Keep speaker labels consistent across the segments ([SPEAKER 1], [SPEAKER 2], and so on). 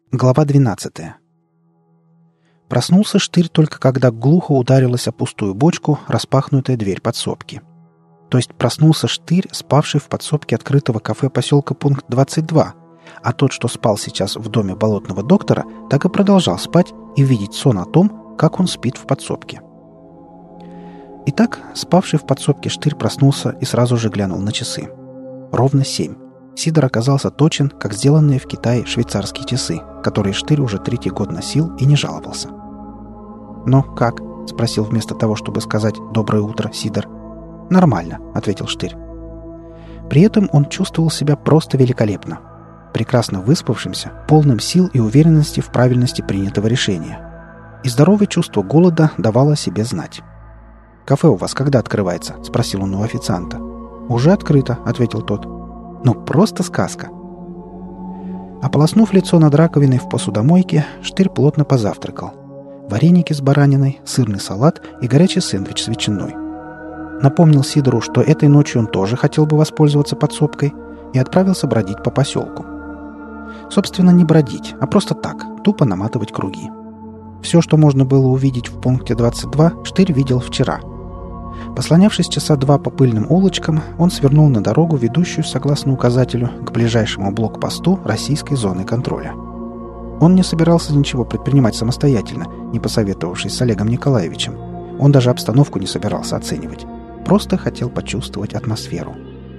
[SPEAKER 1] Глава 12. Проснулся Штырь только когда глухо ударилась о пустую бочку распахнутая дверь подсобки. То есть проснулся Штырь, спавший в подсобке открытого кафе поселка Пункт 22, а тот, что спал сейчас в доме болотного доктора, так и продолжал спать и видеть сон о том, как он спит в подсобке. Итак, спавший в подсобке Штырь проснулся и сразу же глянул на часы. Ровно 7. Сидор оказался точен, как сделанные в Китае швейцарские часы, которые Штырь уже 3-й год носил и не жаловался. «Ну, как?» — спросил вместо того, чтобы сказать «доброе утро», Сидор. «Нормально», — ответил Штырь. При этом он чувствовал себя просто великолепно. Прекрасно выспавшимся, полным сил и уверенности в правильности принятого решения. И здоровое чувство голода давало о себе знать. «Кафе у вас когда открывается?» — спросил он у официанта. «Уже открыто», — ответил тот. «Ну, просто сказка». Ополоснув лицо над раковиной в посудомойке, Штырь плотно позавтракал. Вареники с бараниной, сырный салат и горячий сэндвич с ветчиной. Напомнил Сидору, что этой ночью он тоже хотел бы воспользоваться подсобкой, и отправился бродить по поселку. Собственно, не бродить, а просто так, тупо наматывать круги. Все, что можно было увидеть в пункте 22, Штырь видел вчера. Послонявшись часа 2 по пыльным улочкам, он свернул на дорогу, ведущую, согласно указателю, к ближайшему блокпосту российской зоны контроля. Он не собирался ничего предпринимать самостоятельно, не посоветовавшись с Олегом Николаевичем. Он даже обстановку не собирался оценивать. Просто хотел почувствовать атмосферу.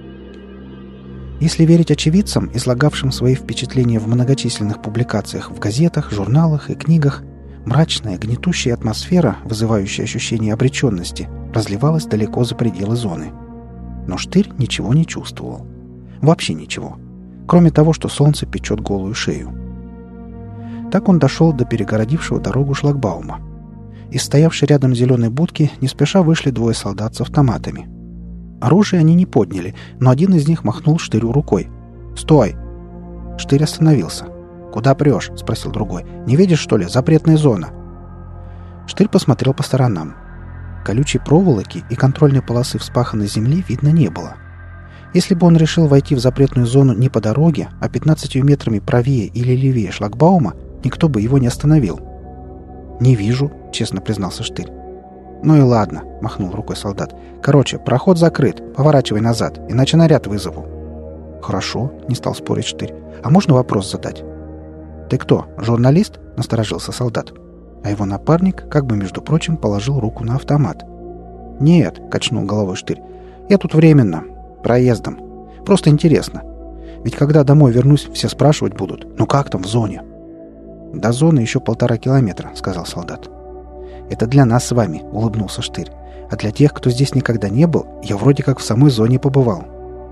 [SPEAKER 1] Если верить очевидцам, излагавшим свои впечатления в многочисленных публикациях в газетах, журналах и книгах, мрачная, гнетущая атмосфера, вызывающая ощущение обреченности, разливалась далеко за пределы зоны. Но Штырь ничего не чувствовал. Вообще ничего. Кроме того, что солнце печет голую шею. Так он дошел до перегородившего дорогу шлагбаума. Из стоявшей рядом зеленой будки не спеша вышли 2 солдат с автоматами. Оружие они не подняли, но один из них махнул Штырю рукой. «Стой!» Штырь остановился. «Куда прешь?» — спросил другой. «Не видишь, что ли? Запретная зона!» Штырь посмотрел по сторонам. Колючей проволоки и контрольной полосы вспаханной земли видно не было. Если бы он решил войти в запретную зону не по дороге, а 15 метрами правее или левее шлагбаума, никто бы его не остановил. «Не вижу», — честно признался Штырь. «Ну и ладно», — махнул рукой солдат. «Короче, проход закрыт. Поворачивай назад, иначе наряд вызову». «Хорошо», — не стал спорить Штырь. «А можно вопрос задать?» «Ты кто, журналист?» — насторожился солдат. А его напарник, как бы, между прочим, положил руку на автомат. «Нет», — качнул головой Штырь. «Я тут временно. Проездом. Просто интересно. Ведь когда домой вернусь, все спрашивать будут. Ну как там в зоне?» «До зоны еще 1,5 километра», — сказал солдат. «Это для нас с вами», — улыбнулся Штырь. «А для тех, кто здесь никогда не был, я вроде как в самой зоне побывал».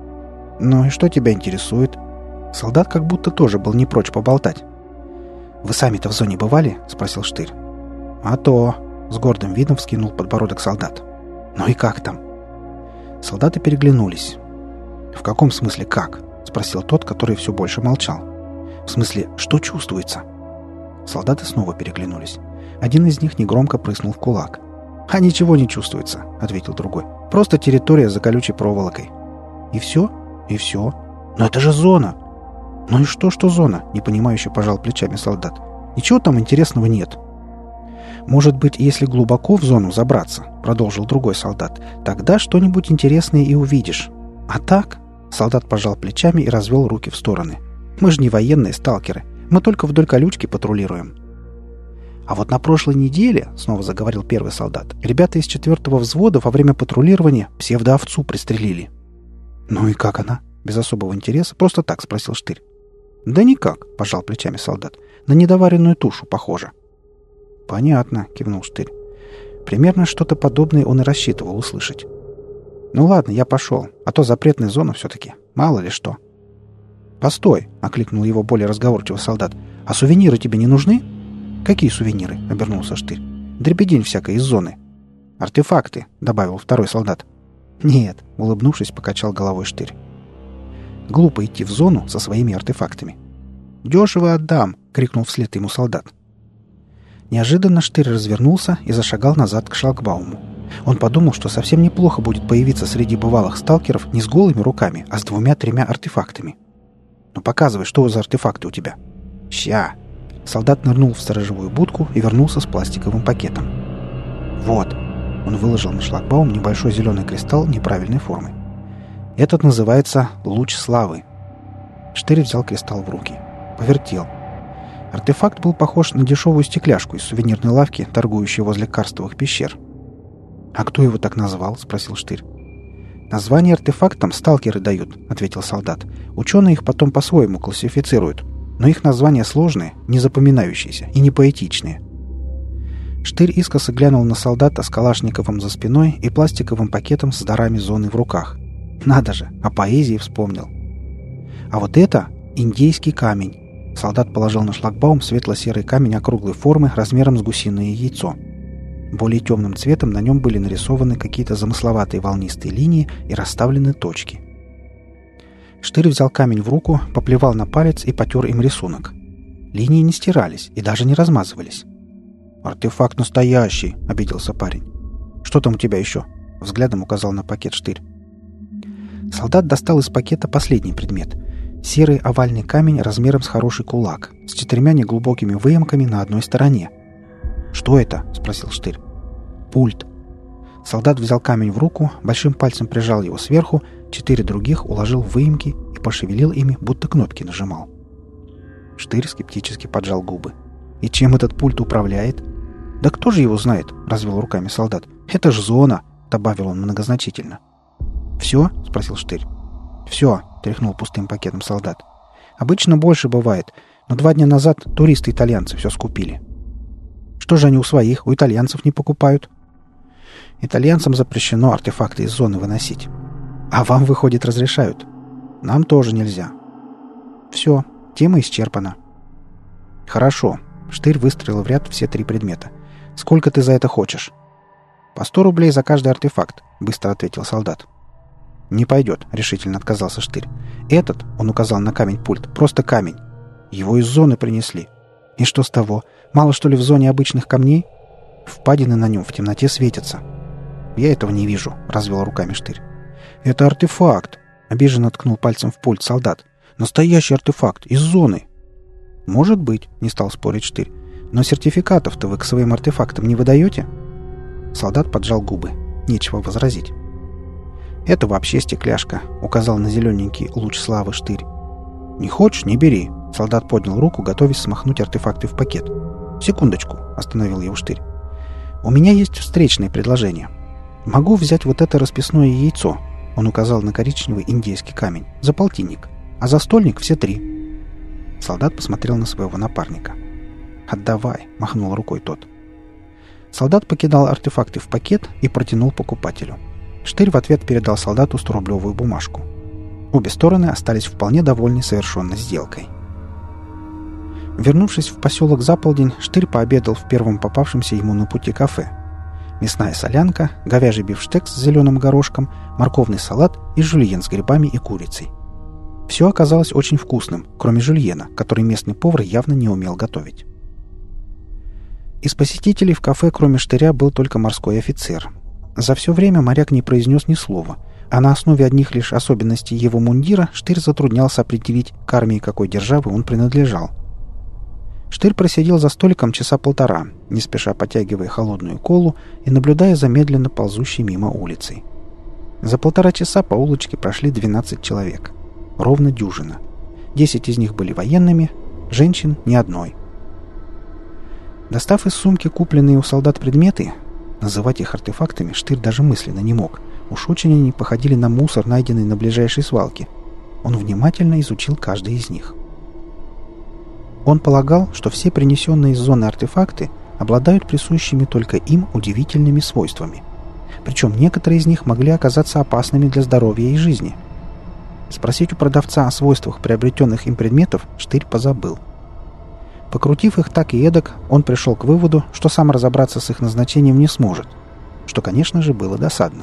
[SPEAKER 1] «Ну и что тебя интересует?» Солдат как будто тоже был не прочь поболтать. «Вы сами-то в зоне бывали?» — спросил Штырь. «А то!» — с гордым видом вскинул подбородок солдат. «Ну и как там?» Солдаты переглянулись. «В каком смысле как?» — спросил тот, который все больше молчал. «В смысле, что чувствуется?» Солдаты снова переглянулись. Один из них негромко прыснул в кулак. «А ничего не чувствуется», — ответил другой. «Просто территория за колючей проволокой». «И все? И все? Но это же зона!» «Ну и что зона?» — непонимающе пожал плечами солдат. «Ничего там интересного нет». «Может быть, если глубоко в зону забраться», — продолжил другой солдат, «тогда что-нибудь интересное и увидишь. А так...» — солдат пожал плечами и развел руки в стороны. «Мы же не военные сталкеры. Мы только вдоль колючки патрулируем». «А вот на прошлой неделе, — снова заговорил первый солдат, — ребята из 4-го взвода во время патрулирования псевдоовцу пристрелили». «Ну и как она?» — без особого интереса просто так спросил Штырь. «Да никак», — пожал плечами солдат. «На недоваренную тушу похоже». «Понятно», — кивнул Штырь. Примерно что-то подобное он и рассчитывал услышать. «Ну ладно, я пошел, а то запретная зона все-таки. Мало ли что». «Постой», — окликнул его более разговорчивый солдат. «А сувениры тебе не нужны?» «Какие сувениры?» — обернулся Штырь. «Дребедень всякой из зоны». «Артефакты», — добавил второй солдат. «Нет», — улыбнувшись, покачал головой Штырь. «Глупо идти в зону со своими артефактами». «Дешево отдам!» — крикнул вслед ему солдат. Неожиданно Штырь развернулся и зашагал назад к шлагбауму. Он подумал, что совсем неплохо будет появиться среди бывалых сталкеров не с голыми руками, а с 2-3 артефактами. «Ну показывай, что за артефакты у тебя?» «Ща!» Солдат нырнул в сторожевую будку и вернулся с пластиковым пакетом. «Вот!» Он выложил на шлагбаум небольшой зеленый кристалл неправильной формы. «Этот называется луч славы». Штырь взял кристалл в руки. Повертел. Артефакт был похож на дешевую стекляшку из сувенирной лавки, торгующей возле карстовых пещер. «А кто его так назвал?» — спросил Штырь. «Название артефактам сталкеры дают», — ответил солдат. «Ученые их потом по-своему классифицируют. Но их названия сложные, незапоминающиеся и не поэтичные». Штырь искоса глянул на солдата с калашниковым за спиной и пластиковым пакетом с дарами зоны в руках. Надо же, о поэзии вспомнил. «А вот это индейский камень». Солдат положил на шлагбаум светло-серый камень округлой формы размером с гусиное яйцо. Более темным цветом на нем были нарисованы какие-то замысловатые волнистые линии и расставлены точки. Штырь взял камень в руку, поплевал на палец и потер им рисунок. Линии не стирались и даже не размазывались. «Артефакт настоящий!» — обиделся парень. «Что там у тебя еще?» — взглядом указал на пакет Штырь. Солдат достал из пакета последний предмет — серый овальный камень размером с хороший кулак, с 4 неглубокими выемками на одной стороне. «Что это?» — спросил Штырь. «Пульт». Солдат взял камень в руку, большим пальцем прижал его сверху, 4 других уложил в выемки и пошевелил ими, будто кнопки нажимал. Штырь скептически поджал губы. «И чем этот пульт управляет?» «Да кто же его знает?» — развел руками солдат. «Это ж зона!» — добавил он многозначительно. «Все?» — спросил Штырь. «Все!» — тряхнул пустым пакетом солдат. «Обычно больше бывает, но 2 дня назад туристы-итальянцы все скупили». «Что же они у своих, у итальянцев не покупают?» «Итальянцам запрещено артефакты из зоны выносить. А вам, выходит, разрешают. Нам тоже нельзя». «Все, тема исчерпана». «Хорошо». Штырь выстроил в ряд все 3 предмета. «Сколько ты за это хочешь?» «По 100 рублей за каждый артефакт», — быстро ответил солдат. «Не пойдет», — решительно отказался Штырь. «Этот», — он указал на камень-пульт, — «просто камень. Его из зоны принесли. И что с того? Мало, что ли, в зоне обычных камней? Впадины на нем в темноте светятся». «Я этого не вижу», — развел руками Штырь. «Это артефакт», — обиженно ткнул пальцем в пульт солдат. «Настоящий артефакт, из зоны». «Может быть», — не стал спорить Штырь. «Но сертификатов-то вы к своим артефактам не выдаете?» Солдат поджал губы. Нечего возразить. «Это вообще стекляшка», — указал на зелененький луч славы Штырь. «Не хочешь — не бери». Солдат поднял руку, готовясь смахнуть артефакты в пакет. «Секундочку», — остановил его Штырь. «У меня есть встречное предложение. Могу взять вот это расписное яйцо», — он указал на коричневый индейский камень, — «за полтинник, а за стольник все 3». Солдат посмотрел на своего напарника. «Отдавай», — махнул рукой тот. Солдат покидал артефакты в пакет и протянул покупателю. Штырь в ответ передал солдату 100-рублевую бумажку. Обе стороны остались вполне довольны совершенной сделкой. Вернувшись в поселок за полдень, Штырь пообедал в первом попавшемся ему на пути кафе. Мясная солянка, говяжий бифштекс с зеленым горошком, морковный салат и жульен с грибами и курицей. Все оказалось очень вкусным, кроме жульена, который местный повар явно не умел готовить. Из посетителей в кафе, кроме Штыря, был только морской офицер. За все время моряк не произнес ни слова, а на основе одних лишь особенностей его мундира Штырь затруднялся определить, к армии какой державы он принадлежал. Штырь просидел за столиком часа 1,5, не спеша потягивая холодную колу и наблюдая за медленно ползущей мимо улицей. За 1,5 часа по улочке прошли 12 человек. Ровно дюжина. 10 из них были военными, женщин ни одной. Достав из сумки купленные у солдат предметы, называть их артефактами Штырь даже мысленно не мог. Уж очень они походили на мусор, найденный на ближайшей свалке. Он внимательно изучил каждый из них. Он полагал, что все принесенные из зоны артефакты обладают присущими только им удивительными свойствами. Причем некоторые из них могли оказаться опасными для здоровья и жизни. Спросить у продавца о свойствах приобретенных им предметов Штырь позабыл. Покрутив их так и эдак, он пришел к выводу, что сам разобраться с их назначением не сможет, что, конечно же, было досадно.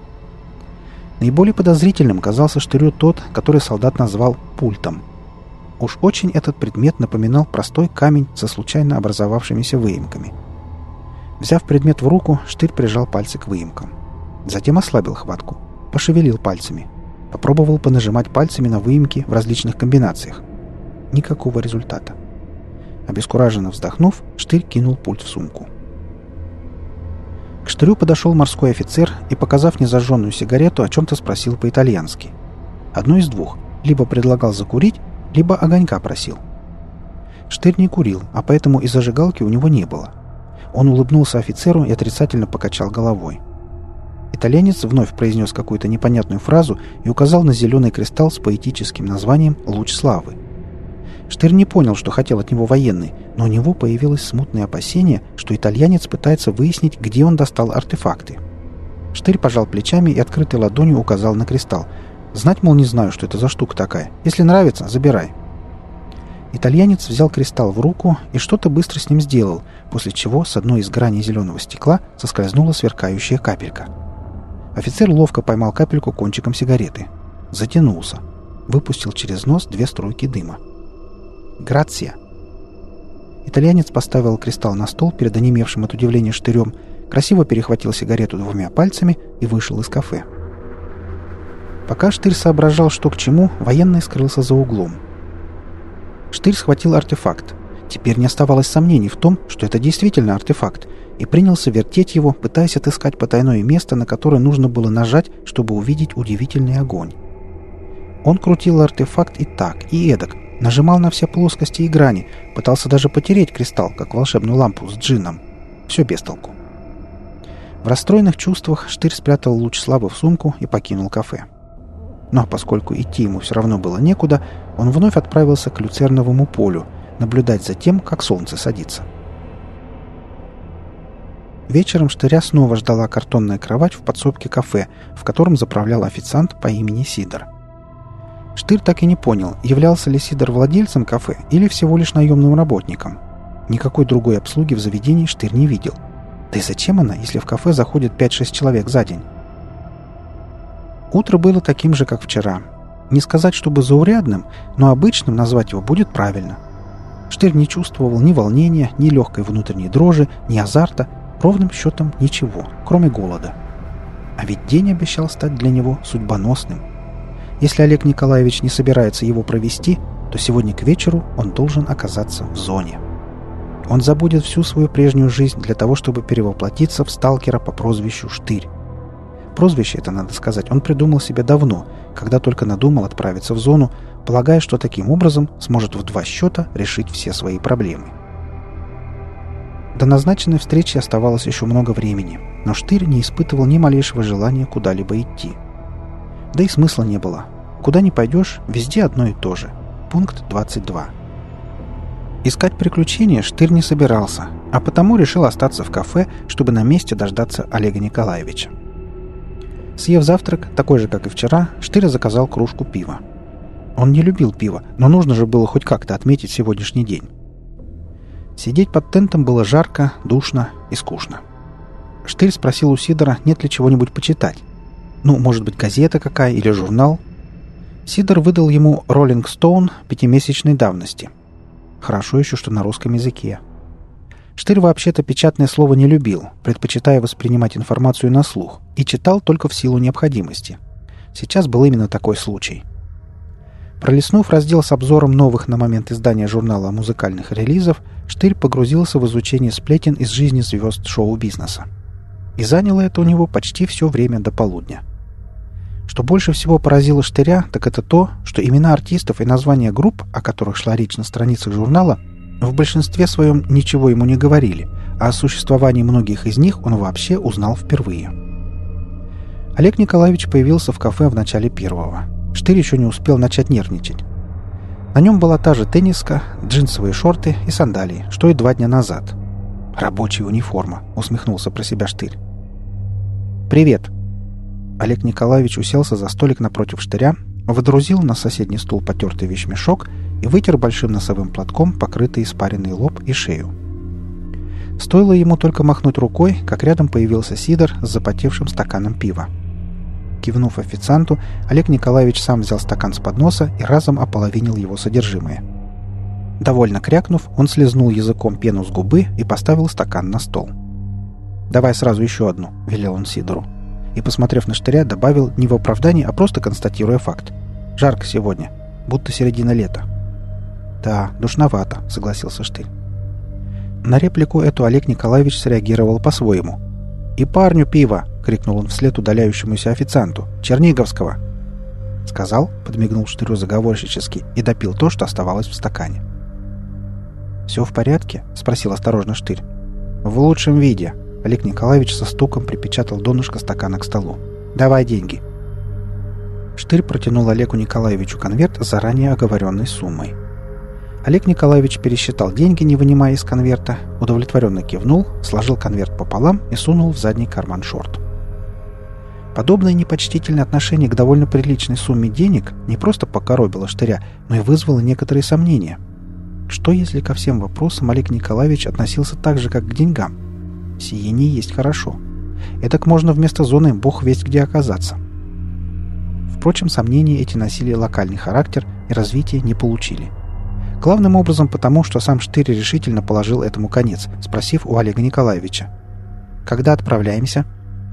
[SPEAKER 1] Наиболее подозрительным казался Штырю тот, который солдат назвал пультом. Уж очень этот предмет напоминал простой камень со случайно образовавшимися выемками. Взяв предмет в руку, Штырь прижал пальцы к выемкам. Затем ослабил хватку, пошевелил пальцами, попробовал понажимать пальцами на выемки в различных комбинациях. Никакого результата. Обескураженно вздохнув, Штырь кинул пульт в сумку. К Штырю подошел морской офицер и, показав незажженную сигарету, о чем-то спросил по-итальянски. Одно из двух. Либо предлагал закурить, либо огонька просил. Штырь не курил, а поэтому и зажигалки у него не было. Он улыбнулся офицеру и отрицательно покачал головой. Итальянец вновь произнес какую-то непонятную фразу и указал на зеленый кристалл с поэтическим названием «Луч славы». Штырь не понял, что хотел от него военный, но у него появилось смутное опасение, что итальянец пытается выяснить, где он достал артефакты. Штырь пожал плечами и открытой ладонью указал на кристалл. Знать, мол, не знаю, что это за штука такая. Если нравится, забирай. Итальянец взял кристалл в руку и что-то быстро с ним сделал, после чего с одной из граней зеленого стекла соскользнула сверкающая капелька. Офицер ловко поймал капельку кончиком сигареты. Затянулся. Выпустил через нос 2 струйки дыма. «Грация!» Итальянец поставил кристалл на стол перед онемевшим от удивления Штырем, красиво перехватил сигарету 2 пальцами и вышел из кафе. Пока Штырь соображал, что к чему, военный скрылся за углом. Штырь схватил артефакт. Теперь не оставалось сомнений в том, что это действительно артефакт, и принялся вертеть его, пытаясь отыскать потайное место, на которое нужно было нажать, чтобы увидеть удивительный огонь. Он крутил артефакт и так, и эдак, нажимал на все плоскости и грани, пытался даже потереть кристалл, как волшебную лампу с джинном. Все без толку. В расстроенных чувствах Штырь спрятал луч славы в сумку и покинул кафе. Но поскольку идти ему все равно было некуда, он вновь отправился к люцерновому полю, наблюдать за тем, как солнце садится. Вечером Штыря снова ждала картонная кровать в подсобке кафе, в котором заправлял официант по имени Сидор. Штырь так и не понял, являлся ли Сидор владельцем кафе или всего лишь наемным работником. Никакой другой обслуги в заведении Штырь не видел. Да и зачем она, если в кафе заходит 5-6 человек за день? Утро было таким же, как вчера. Не сказать, чтобы заурядным, но обычным назвать его будет правильно. Штырь не чувствовал ни волнения, ни легкой внутренней дрожи, ни азарта, ровным счетом ничего, кроме голода. А ведь день обещал стать для него судьбоносным. Если Олег Николаевич не собирается его провести, то сегодня к вечеру он должен оказаться в зоне. Он забудет всю свою прежнюю жизнь для того, чтобы перевоплотиться в сталкера по прозвищу Штырь. Прозвище это, надо сказать, он придумал себе давно, когда только надумал отправиться в зону, полагая, что таким образом сможет в 2 счета решить все свои проблемы. До назначенной встречи оставалось еще много времени, но Штырь не испытывал ни малейшего желания куда-либо идти. Да и смысла не было. Куда ни пойдешь, везде одно и то же. Пункт 22. Искать приключения Штырь не собирался, а потому решил остаться в кафе, чтобы на месте дождаться Олега Николаевича. Съев завтрак, такой же, как и вчера, Штырь заказал кружку пива. Он не любил пиво, но нужно же было хоть как-то отметить сегодняшний день. Сидеть под тентом было жарко, душно и скучно. Штырь спросил у Сидора, нет ли чего-нибудь почитать. Ну, может быть, газета какая или журнал? Сидор выдал ему «Роллинг Стоун» 5-месячной давности. Хорошо еще, что на русском языке. Штырь вообще-то печатное слово не любил, предпочитая воспринимать информацию на слух, и читал только в силу необходимости. Сейчас был именно такой случай. Пролистнув раздел с обзором новых на момент издания журнала музыкальных релизов, Штырь погрузился в изучение сплетен из жизни звезд шоу-бизнеса. И заняло это у него почти все время до полудня. Что больше всего поразило Штыря, так это то, что имена артистов и названия групп, о которых шла речь на страницах журнала, в большинстве своем ничего ему не говорили, а о существовании многих из них он вообще узнал впервые. Олег Николаевич появился в кафе в начале 1-го. Штырь еще не успел начать нервничать. На нем была та же тенниска, джинсовые шорты и сандалии, что и 2 дня назад. «Рабочая униформа», — усмехнулся про себя Штырь. «Привет». Олег Николаевич уселся за столик напротив Штыря, водрузил на соседний стул потертый вещмешок и вытер большим носовым платком покрытый испаренный лоб и шею. Стоило ему только махнуть рукой, как рядом появился Сидор с запотевшим стаканом пива. Кивнув официанту, Олег Николаевич сам взял стакан с подноса и разом ополовинил его содержимое. Довольно крякнув, он слезнул языком пену с губы и поставил стакан на стол. «Давай сразу еще одну», — велел он Сидору. И, посмотрев на Штыря, добавил не в оправдании, а просто констатируя факт. «Жарко сегодня, будто середина лета». «Да, душновато», — согласился Штырь. На реплику эту Олег Николаевич среагировал по-своему. «И парню пиво!» — крикнул он вслед удаляющемуся официанту. «Черниговского!» «Сказал?» — подмигнул Штырю заговорщически и допил то, что оставалось в стакане. «Все в порядке?» — спросил осторожно Штырь. «В лучшем виде!» — Олег Николаевич со стуком припечатал донышко стакана к столу. «Давай деньги!» Штырь протянул Олегу Николаевичу конверт с заранее оговоренной суммой. Олег Николаевич пересчитал деньги, не вынимая из конверта, удовлетворенно кивнул, сложил конверт пополам и сунул в задний карман шорт. Подобное непочтительное отношение к довольно приличной сумме денег не просто покоробило Штыря, но и вызвало некоторые сомнения. Что, если ко всем вопросам Олег Николаевич относился так же, как к деньгам? Сие не есть хорошо. Этак можно вместо зоны бог весть где оказаться. Впрочем, сомнения эти носили локальный характер и развития не получили. Главным образом потому, что сам Штырь решительно положил этому конец, спросив у Олега Николаевича: «Когда отправляемся?»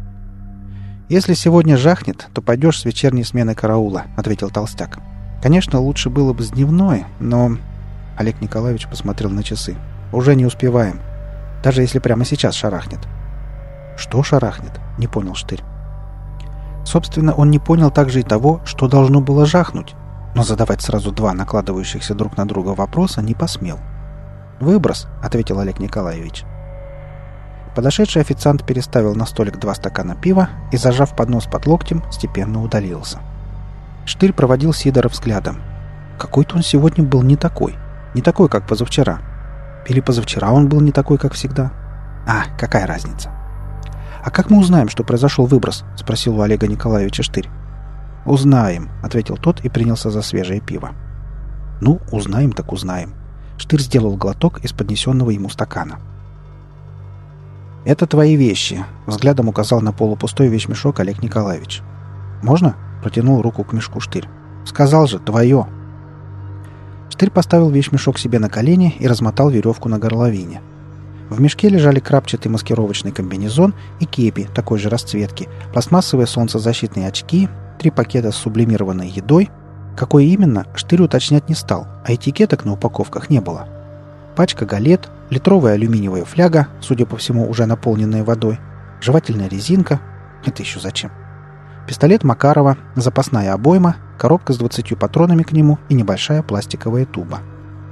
[SPEAKER 1] «Если сегодня жахнет, то пойдешь с вечерней смены караула», — ответил толстяк. «Конечно, лучше было бы с дневной, но...» Олег Николаевич посмотрел на часы. «Уже не успеваем. Даже если прямо сейчас шарахнет». «Что шарахнет?» — не понял Штырь. Собственно, он не понял также и того, что должно было жахнуть, но задавать сразу два накладывающихся друг на друга вопроса не посмел. «Выброс», — ответил Олег Николаевич. Подошедший официант переставил на столик 2 стакана пива и, зажав поднос под локтем, степенно удалился. Штырь проводил Сидора взглядом. Какой-то он сегодня был не такой, как позавчера. Или позавчера он был не такой, как всегда. Какая разница? «А как мы узнаем, что произошел выброс?» — спросил у Олега Николаевича Штырь. «Узнаем», — ответил тот и принялся за свежее пиво. «Ну, узнаем так узнаем». Штырь сделал глоток из поднесенного ему стакана. «Это твои вещи», — взглядом указал на полупустой вещмешок Олег Николаевич. «Можно?» — протянул руку к мешку Штырь. «Сказал же, твое». Штырь поставил вещмешок себе на колени и размотал веревку на горловине. В мешке лежали крапчатый маскировочный комбинезон и кепи такой же расцветки, пластмассовые солнцезащитные очки, 3 пакета с сублимированной едой. Какой именно, Штырь уточнять не стал, а этикеток на упаковках не было. Пачка галет, литровая алюминиевая фляга, судя по всему, уже наполненная водой, жевательная резинка. Это еще зачем? Пистолет Макарова, запасная обойма, коробка с 20 патронами к нему и небольшая пластиковая туба.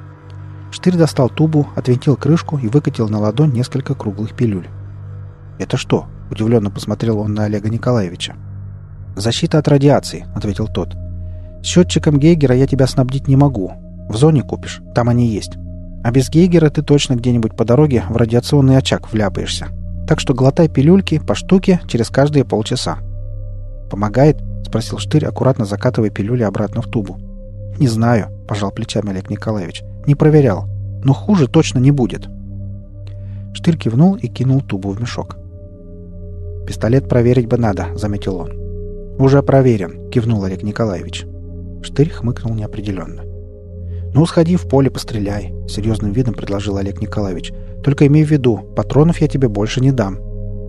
[SPEAKER 1] Штырь достал тубу, отвинтил крышку и выкатил на ладонь несколько круглых пилюль. «Это что?» – удивленно посмотрел он на Олега Николаевича. «Защита от радиации», – ответил тот. «Счетчиком Гейгера я тебя снабдить не могу. В зоне купишь, там они есть. А без Гейгера ты точно где-нибудь по дороге в радиационный очаг вляпаешься. Так что глотай пилюльки по штуке через каждые полчаса». «Помогает?» – спросил Штырь, аккуратно закатывая пилюли обратно в тубу. «Не знаю», – пожал плечами Олег Николаевич. «Не проверял. Но хуже точно не будет». Штырь кивнул и кинул тубу в мешок. «Пистолет проверить бы надо», — заметил он. «Уже проверен», — кивнул Олег Николаевич. Штырь хмыкнул неопределенно. «Ну, сходи в поле, постреляй», — серьезным видом предложил Олег Николаевич. «Только имей в виду, патронов я тебе больше не дам».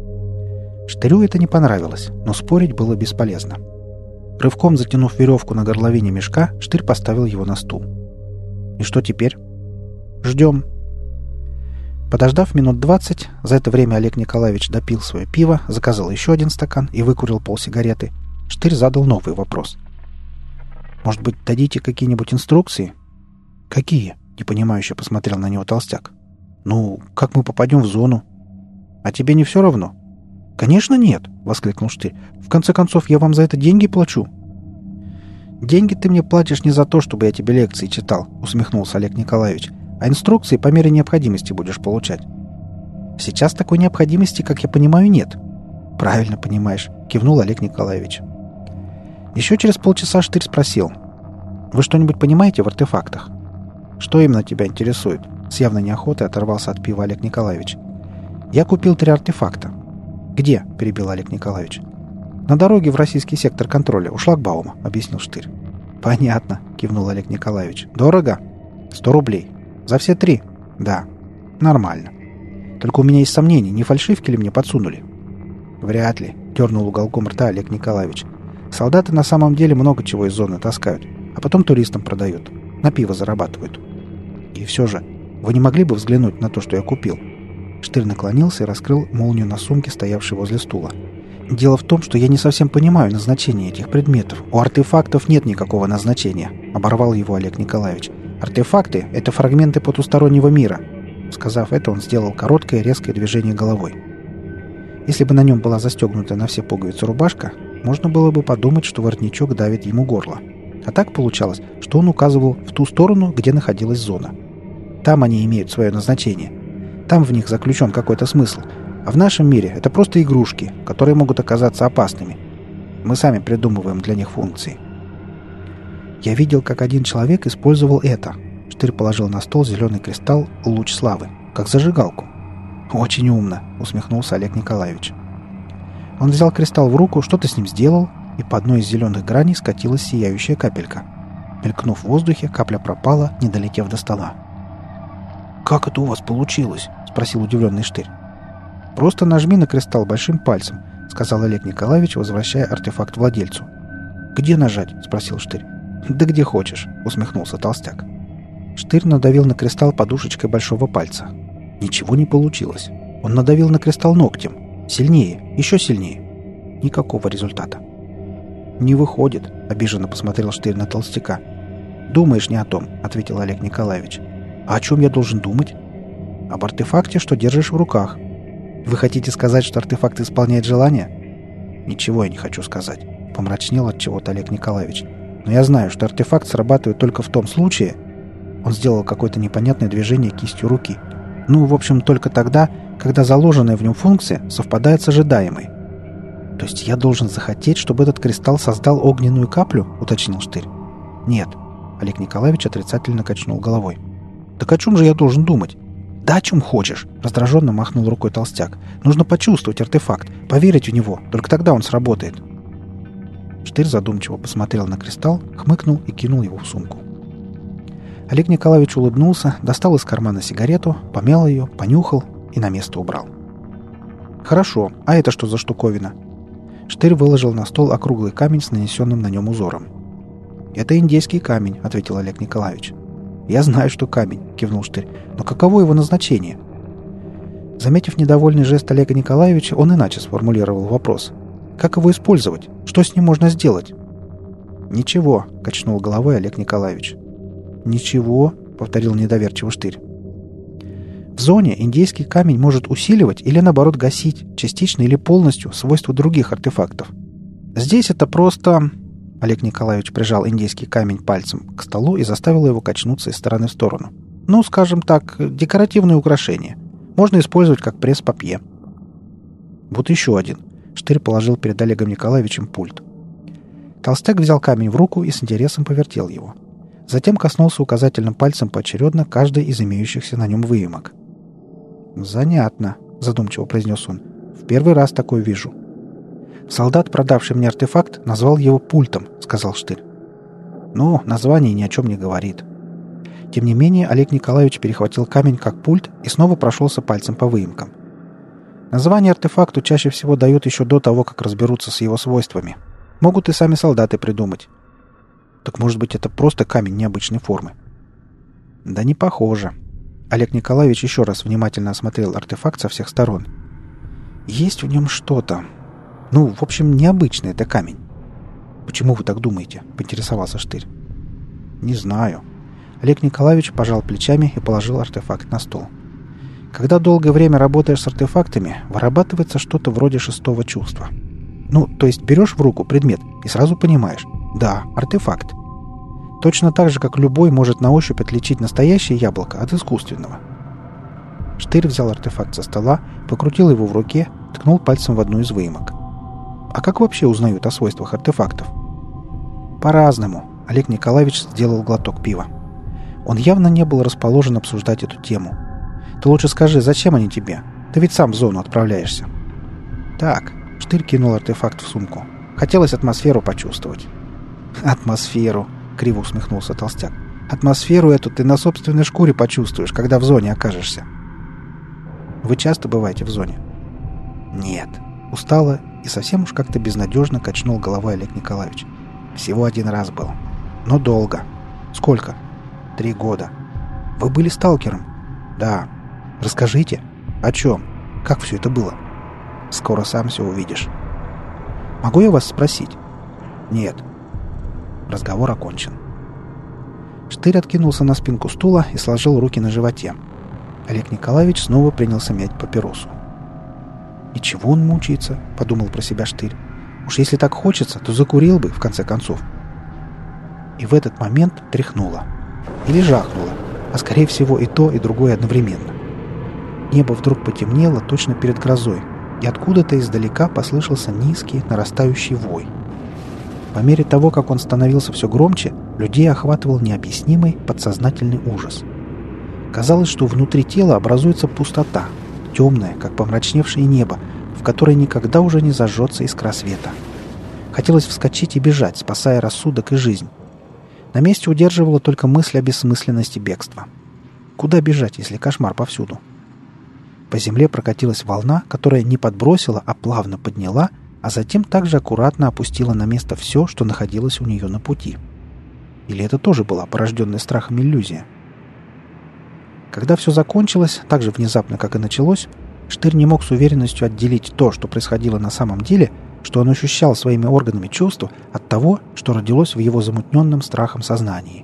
[SPEAKER 1] Штырю это не понравилось, но спорить было бесполезно. Рывком затянув веревку на горловине мешка, Штырь поставил его на стул. «И что теперь?» «Ждем». Подождав минут 20, за это время Олег Николаевич допил свое пиво, заказал еще 1 стакан и выкурил полсигареты. Штырь задал новый вопрос. «Может быть, дадите какие-нибудь инструкции?» «Какие?» — непонимающе посмотрел на него толстяк. «Ну, как мы попадем в зону?» «А тебе не все равно?» «Конечно нет!» — воскликнул Штырь. «В конце концов, я вам за это деньги плачу». «Деньги ты мне платишь не за то, чтобы я тебе лекции читал», — усмехнулся Олег Николаевич. «А инструкции по мере необходимости будешь получать». «Сейчас такой необходимости, как я понимаю, нет». «Правильно понимаешь», — кивнул Олег Николаевич. Еще через полчаса Штырь спросил. «Вы что-нибудь понимаете в артефактах?» «Что именно тебя интересует?» С явной неохотой оторвался от пива Олег Николаевич. «Я купил 3 артефакта». «Где?» — перебил Олег Николаевич. «На дороге в российский сектор контроля, у шлагбаума», — объяснил Штырь. «Понятно», — кивнул Олег Николаевич. «Дорого?» 100 рублей. За все 3?» «Да». «Нормально. Только у меня есть сомнения, не фальшивки ли мне подсунули?» «Вряд ли», — дернул уголком рта Олег Николаевич. «Солдаты на самом деле много чего из зоны таскают, а потом туристам продают. На пиво зарабатывают». И все же, вы не могли бы взглянуть на то, что я купил?» Штырь наклонился и раскрыл молнию на сумке, стоявшей возле стула. «Дело в том, что я не совсем понимаю назначение этих предметов. У артефактов нет никакого назначения», — оборвал его Олег Николаевич. «Артефакты — это фрагменты потустороннего мира». Сказав это, он сделал короткое резкое движение головой. Если бы на нем была застегнута на все пуговицы рубашка, можно было бы подумать, что воротничок давит ему горло. А так получалось, что он указывал в ту сторону, где находилась зона. Там они имеют свое назначение. Там в них заключен какой-то смысл. А в нашем мире это просто игрушки, которые могут оказаться опасными. Мы сами придумываем для них функции. Я видел, как один человек использовал это. Штырь положил на стол зеленый кристалл «Луч славы», как зажигалку. «Очень умно», — усмехнулся Олег Николаевич. Он взял кристалл в руку, что-то с ним сделал, и по одной из зеленых граней скатилась сияющая капелька. Мелькнув в воздухе, капля пропала, не долетев до стола. «Как это у вас получилось?» — спросил удивленный Штырь. «Просто нажми на кристалл большим пальцем», — сказал Олег Николаевич, возвращая артефакт владельцу. «Где нажать?» — спросил Штырь. «Да где хочешь», — усмехнулся толстяк. Штырь надавил на кристалл подушечкой большого пальца. Ничего не получилось. Он надавил на кристалл ногтем. Сильнее, еще сильнее. Никакого результата. «Не выходит», — обиженно посмотрел Штырь на толстяка. «Думаешь не о том», — ответил Олег Николаевич. «А о чем я должен думать?» «Об артефакте, что держишь в руках». «Вы хотите сказать, что артефакт исполняет желание?» «Ничего я не хочу сказать», — помрачнел от чего-то Олег Николаевич. «Но я знаю, что артефакт срабатывает только в том случае...» Он сделал какое-то непонятное движение кистью руки. «Ну, в общем, только тогда, когда заложенная в нем функция совпадает с ожидаемой». «То есть я должен захотеть, чтобы этот кристалл создал огненную каплю?» — уточнил Штырь. «Нет», — Олег Николаевич отрицательно качнул головой. «Так о чем же я должен думать?» «Да о чем хочешь!» — раздраженно махнул рукой толстяк. «Нужно почувствовать артефакт, поверить в него, только тогда он сработает». Штырь задумчиво посмотрел на кристалл, хмыкнул и кинул его в сумку. Олег Николаевич улыбнулся, достал из кармана сигарету, помял ее, понюхал и на место убрал. «Хорошо, а это что за штуковина?» Штырь выложил на стол округлый камень с нанесенным на нем узором. «Это индейский камень», — ответил Олег Николаевич. «Я знаю, что камень», — кивнул Штырь. «Но каково его назначение?» Заметив недовольный жест Олега Николаевича, он иначе сформулировал вопрос. «Как его использовать? Что с ним можно сделать?» «Ничего», — качнул головой Олег Николаевич. «Ничего», — повторил недоверчиво Штырь. «В зоне индейский камень может усиливать или, наоборот, гасить, частично или полностью, свойства других артефактов. Здесь это просто...» Олег Николаевич прижал индейский камень пальцем к столу и заставил его качнуться из стороны в сторону. «Ну, скажем так, декоративное украшение. Можно использовать как пресс-папье». «Вот еще один». Штырь положил перед Олегом Николаевичем пульт. Толстяк взял камень в руку и с интересом повертел его. Затем коснулся указательным пальцем поочередно каждой из имеющихся на нем выемок. «Занятно», — задумчиво произнес он. «В первый раз такое вижу». «Солдат, продавший мне артефакт, назвал его пультом», — сказал Штырь. «Ну, название ни о чем не говорит». Тем не менее, Олег Николаевич перехватил камень как пульт и снова прошелся пальцем по выемкам. Название артефакту чаще всего дают еще до того, как разберутся с его свойствами. Могут и сами солдаты придумать. Так может быть, это просто камень необычной формы? Да не похоже. Олег Николаевич еще раз внимательно осмотрел артефакт со всех сторон. Есть в нем что-то. Ну, в общем, необычный это камень. «Почему вы так думаете?» — поинтересовался Штырь. «Не знаю». Олег Николаевич пожал плечами и положил артефакт на стол. Когда долгое время работаешь с артефактами, вырабатывается что-то вроде шестого чувства. Ну, то есть берешь в руку предмет и сразу понимаешь: да, артефакт. Точно так же, как любой может на ощупь отличить настоящее яблоко от искусственного. Штырь взял артефакт со стола, покрутил его в руке, ткнул пальцем в одну из выемок. А как вообще узнают о свойствах артефактов? По-разному. Олег Николаевич сделал глоток пива. Он явно не был расположен обсуждать эту тему. Ты лучше скажи, зачем они тебе? Ты ведь сам в зону отправляешься. Так, Штырь кинул артефакт в сумку. Хотелось атмосферу почувствовать. Атмосферу, криво усмехнулся толстяк. Атмосферу эту ты на собственной шкуре почувствуешь, когда в зоне окажешься. Вы часто бываете в зоне? Нет. Устало и совсем уж как-то безнадежно качнул головой Олег Николаевич. Всего один раз был. Но долго. Сколько? 3 года. Вы были сталкером?» «Да». «Расскажите. О чем? Как все это было?» «Скоро сам все увидишь». «Могу я вас спросить?» «Нет». Разговор окончен. Штырь откинулся на спинку стула и сложил руки на животе. Олег Николаевич снова принялся мять папиросу. «Ничего он мучается», — подумал про себя Штырь. «Уж если так хочется, то закурил бы, в конце концов». И в этот момент тряхнуло. Или жахнуло, а скорее всего и то, и другое одновременно. Небо вдруг потемнело точно перед грозой, и откуда-то издалека послышался низкий, нарастающий вой. По мере того, как он становился все громче, людей охватывал необъяснимый подсознательный ужас. Казалось, что внутри тела образуется пустота, темная, как помрачневшее небо, в которой никогда уже не зажжется искра света. Хотелось вскочить и бежать, спасая рассудок и жизнь. На месте удерживала только мысль о бессмысленности бегства. Куда бежать, если кошмар повсюду? По земле прокатилась волна, которая не подбросила, а плавно подняла, а затем также аккуратно опустила на место все, что находилось у нее на пути. Или это тоже была порожденная страхом иллюзия? Когда все закончилось, так же внезапно, как и началось, Штырь не мог с уверенностью отделить то, что происходило на самом деле, что он ощущал своими органами чувства, от того, что родилось в его замутненном страхом сознании.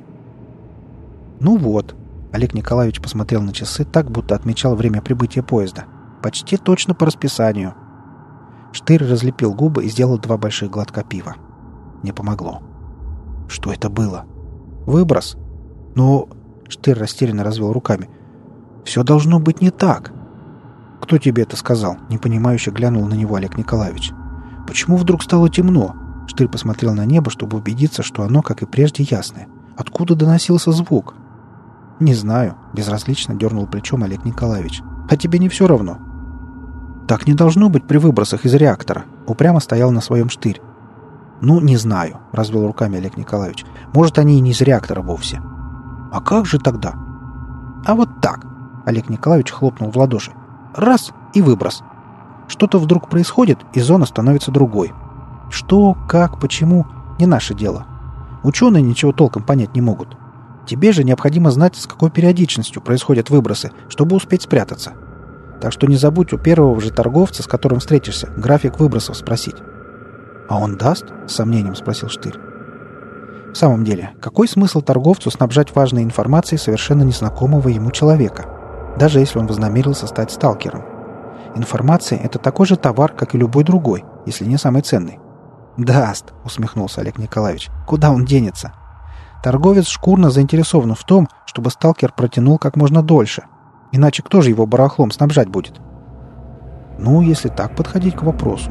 [SPEAKER 1] «Ну вот», — Олег Николаевич посмотрел на часы так, будто отмечал время прибытия поезда. «Почти точно по расписанию». Штырь разлепил губы и сделал 2 больших глотка пива. Не помогло. «Что это было?» «Выброс». «Но...» — Штырь растерянно развел руками. «Все должно быть не так». «Кто тебе это сказал?» — непонимающе глянул на него Олег Николаевич. «Почему вдруг стало темно?» Штырь посмотрел на небо, чтобы убедиться, что оно, как и прежде, ясное. «Откуда доносился звук?» «Не знаю», — безразлично дернул плечом Олег Николаевич. «А тебе не все равно?» «Так не должно быть при выбросах из реактора», — упрямо стоял на своем Штырь. «Ну, не знаю», — развел руками Олег Николаевич. «Может, они и не из реактора вовсе». «А как же тогда?» «А вот так», — Олег Николаевич хлопнул в ладоши. «Раз — и выброс. Что-то вдруг происходит, и зона становится другой. Что, как, почему — не наше дело. Ученые ничего толком понять не могут. Тебе же необходимо знать, с какой периодичностью происходят выбросы, чтобы успеть спрятаться. Так что не забудь у первого же торговца, с которым встретишься, график выбросов спросить». «А он даст?» — с сомнением спросил Штырь. В самом деле, какой смысл торговцу снабжать важной информацией совершенно незнакомого ему человека, даже если он вознамерился стать сталкером? Информация — это такой же товар, как и любой другой, если не самый ценный. «Даст», — усмехнулся Олег Николаевич. «Куда он денется? Торговец шкурно заинтересован в том, чтобы сталкер протянул как можно дольше. Иначе кто же его барахлом снабжать будет?» «Ну, если так подходить к вопросу».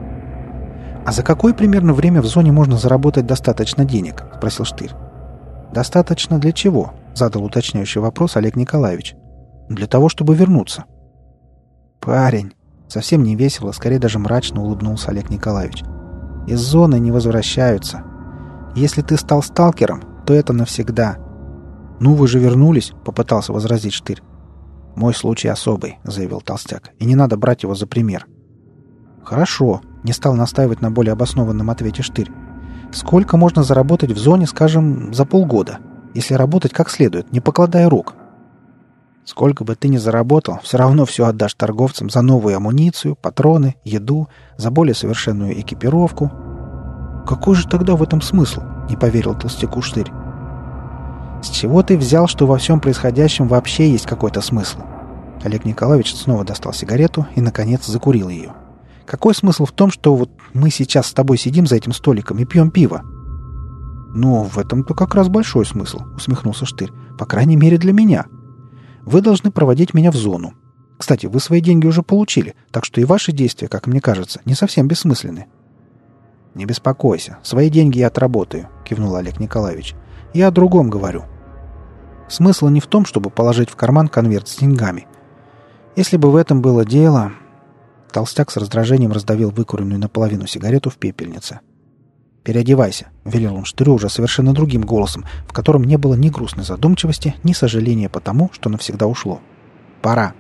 [SPEAKER 1] «А за какое примерно время в зоне можно заработать достаточно денег?» — спросил Штырь. «Достаточно для чего?» — задал уточняющий вопрос Олег Николаевич. «Для того, чтобы вернуться». «Парень!» — совсем не весело, скорее даже мрачно улыбнулся Олег Николаевич. «Из зоны не возвращаются. Если ты стал сталкером, то это навсегда». «Ну, вы же вернулись», — попытался возразить Штырь. «Мой случай особый», — заявил толстяк, — «и не надо брать его за пример». «Хорошо», — не стал настаивать на более обоснованном ответе Штырь. «Сколько можно заработать в зоне, скажем, за полгода, если работать как следует, не покладая рук?» «Сколько бы ты ни заработал, все равно все отдашь торговцам за новую амуницию, патроны, еду, за более совершенную экипировку». «Какой же тогда в этом смысл?» — не поверил толстяку Штырь. «С чего ты взял, что во всем происходящем вообще есть какой-то смысл?» Олег Николаевич снова достал сигарету и, наконец, закурил ее. «Какой смысл в том, что вот мы сейчас с тобой сидим за этим столиком и пьем пиво?» «Ну, в этом-то как раз большой смысл», — усмехнулся Штырь. «По крайней мере, для меня. Вы должны проводить меня в зону. Кстати, вы свои деньги уже получили, так что и ваши действия, как мне кажется, не совсем бессмысленны». «Не беспокойся, свои деньги я отработаю», — кивнул Олег Николаевич. «Я о другом говорю. Смысл не в том, чтобы положить в карман конверт с деньгами. Если бы в этом было дело...» Толстяк с раздражением раздавил выкуренную наполовину сигарету в пепельнице. «Переодевайся», — велел он Штырю уже совершенно другим голосом, в котором не было ни грустной задумчивости, ни сожаления по тому, что навсегда ушло. «Пора».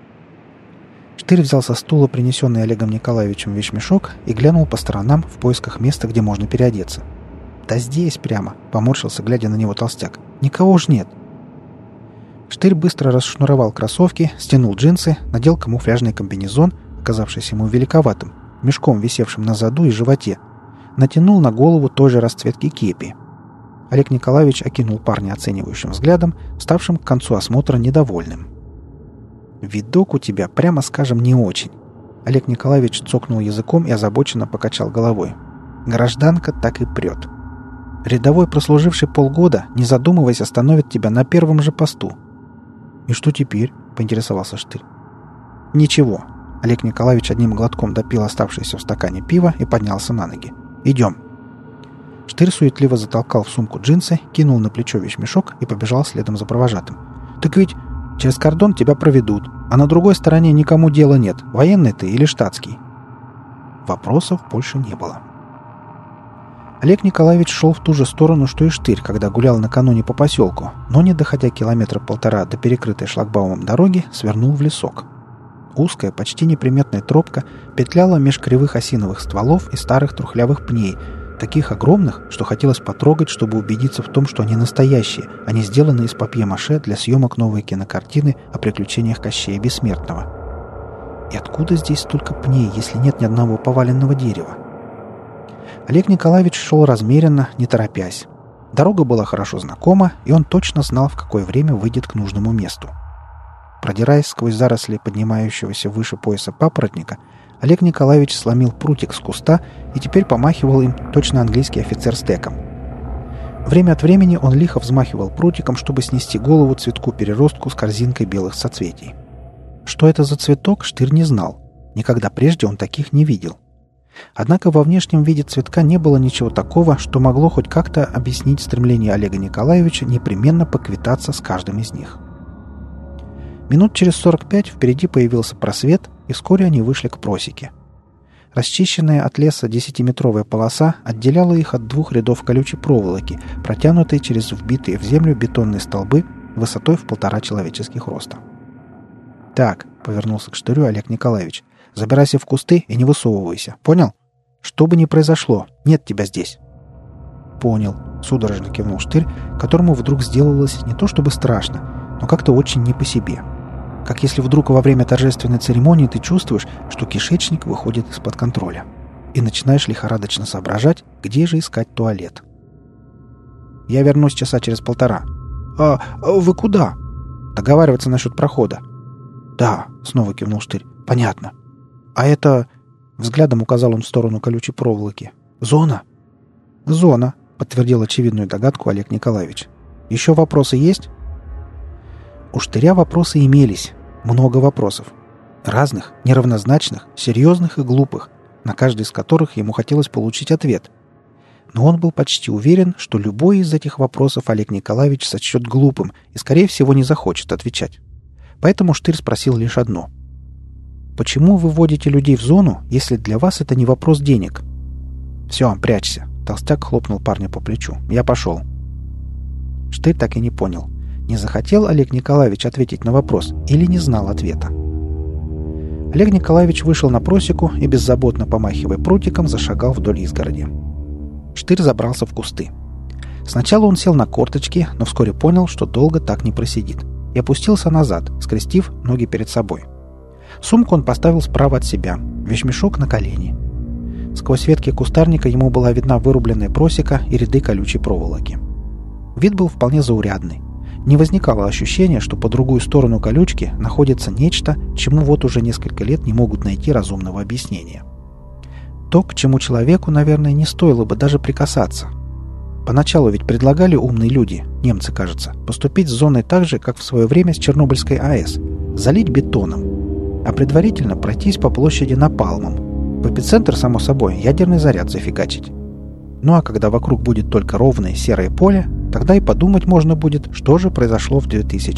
[SPEAKER 1] Штырь взял со стула принесенный Олегом Николаевичем вещмешок и глянул по сторонам в поисках места, где можно переодеться. «Да здесь прямо», — поморщился, глядя на него толстяк. «Никого ж нет». Штырь быстро расшнуровал кроссовки, стянул джинсы, надел камуфляжный комбинезон, оказавшийся ему великоватым, мешком, висевшим на заду и животе, натянул на голову той же расцветки кепи. Олег Николаевич окинул парня оценивающим взглядом, ставшим к концу осмотра недовольным. «Видок у тебя, прямо скажем, не очень». Олег Николаевич цокнул языком и озабоченно покачал головой. «Гражданка так и прет. Рядовой, прослуживший полгода, не задумываясь, остановит тебя на первом же посту». «И что теперь?» — поинтересовался Штырь. «Ничего». Олег Николаевич одним глотком допил оставшееся в стакане пива и поднялся на ноги. «Идем». Штырь суетливо затолкал в сумку джинсы, кинул на плечо вещмешок и побежал следом за провожатым. «Так ведь через кордон тебя проведут, а на другой стороне никому дела нет, военный ты или штатский». Вопросов больше не было. Олег Николаевич шел в ту же сторону, что и Штырь, когда гулял накануне по поселку, но, не доходя километра полтора до перекрытой шлагбаумом дороги, свернул в лесок. Узкая, почти неприметная тропка петляла меж кривых осиновых стволов и старых трухлявых пней, таких огромных, что хотелось потрогать, чтобы убедиться в том, что они настоящие, а не сделаны из папье-маше для съемок новой кинокартины о приключениях Кощея Бессмертного. И откуда здесь столько пней, если нет ни одного поваленного дерева? Олег Николаевич шел размеренно, не торопясь. Дорога была хорошо знакома, и он точно знал, в какое время выйдет к нужному месту. Продираясь сквозь заросли поднимающегося выше пояса папоротника, Олег Николаевич сломил прутик с куста и теперь помахивал им точно английский офицер стеком. Время от времени он лихо взмахивал прутиком, чтобы снести голову цветку-переростку с корзинкой белых соцветий. Что это за цветок, Штырь не знал. Никогда прежде он таких не видел. Однако во внешнем виде цветка не было ничего такого, что могло хоть как-то объяснить стремление Олега Николаевича непременно поквитаться с каждым из них. Минут через 45 впереди появился просвет, и вскоре они вышли к просеке. Расчищенная от леса 10-метровая полоса отделяла их от двух рядов колючей проволоки, протянутой через вбитые в землю бетонные столбы высотой в 1,5 человеческих роста. «Так», — повернулся к Штырю Олег Николаевич, — «забирайся в кусты и не высовывайся, понял? Что бы ни произошло, нет тебя здесь». «Понял», — судорожно кивнул Штырь, которому вдруг сделалось не то чтобы страшно, но как-то очень не по себе. Как если вдруг во время торжественной церемонии ты чувствуешь, что кишечник выходит из-под контроля, и начинаешь лихорадочно соображать, где же искать туалет. «Я вернусь часа через 1,5. «А вы куда?» «Договариваться насчет прохода». «Да», — снова кивнул Штырь, — «понятно. А это...» — взглядом указал он в сторону колючей проволоки. «Зона?» «Зона», — подтвердил очевидную догадку Олег Николаевич. «Еще вопросы есть?» У Штыря вопросы имелись. Много вопросов. Разных, неравнозначных, серьезных и глупых, на каждый из которых ему хотелось получить ответ. Но он был почти уверен, что любой из этих вопросов Олег Николаевич сочтет глупым и, скорее всего, не захочет отвечать. Поэтому Штырь спросил лишь одно. «Почему вы вводите людей в зону, если для вас это не вопрос денег?» «Все, прячься», — толстяк хлопнул парня по плечу. «Я пошел». Штырь так и не понял. Не захотел Олег Николаевич ответить на вопрос или не знал ответа. Олег Николаевич вышел на просеку и, беззаботно помахивая прутиком, зашагал вдоль изгороди. Штырь забрался в кусты. Сначала он сел на корточки, но вскоре понял, что долго так не просидит, и опустился назад, скрестив ноги перед собой. Сумку он поставил справа от себя, вещмешок на колени. Сквозь ветки кустарника ему была видна вырубленная просека и ряды колючей проволоки. Вид был вполне заурядный. Не возникало ощущения, что по другую сторону колючки находится нечто, чему вот уже несколько лет не могут найти разумного объяснения. То, к чему человеку, наверное, не стоило бы даже прикасаться. Поначалу ведь предлагали умные люди, немцы, кажется, поступить с зоной так же, как в свое время с Чернобыльской АЭС, залить бетоном, а предварительно пройтись по площади напалмом. В эпицентр, само собой, ядерный заряд зафигачить. Ну а когда вокруг будет только ровное серое поле, тогда и подумать можно будет, что же произошло в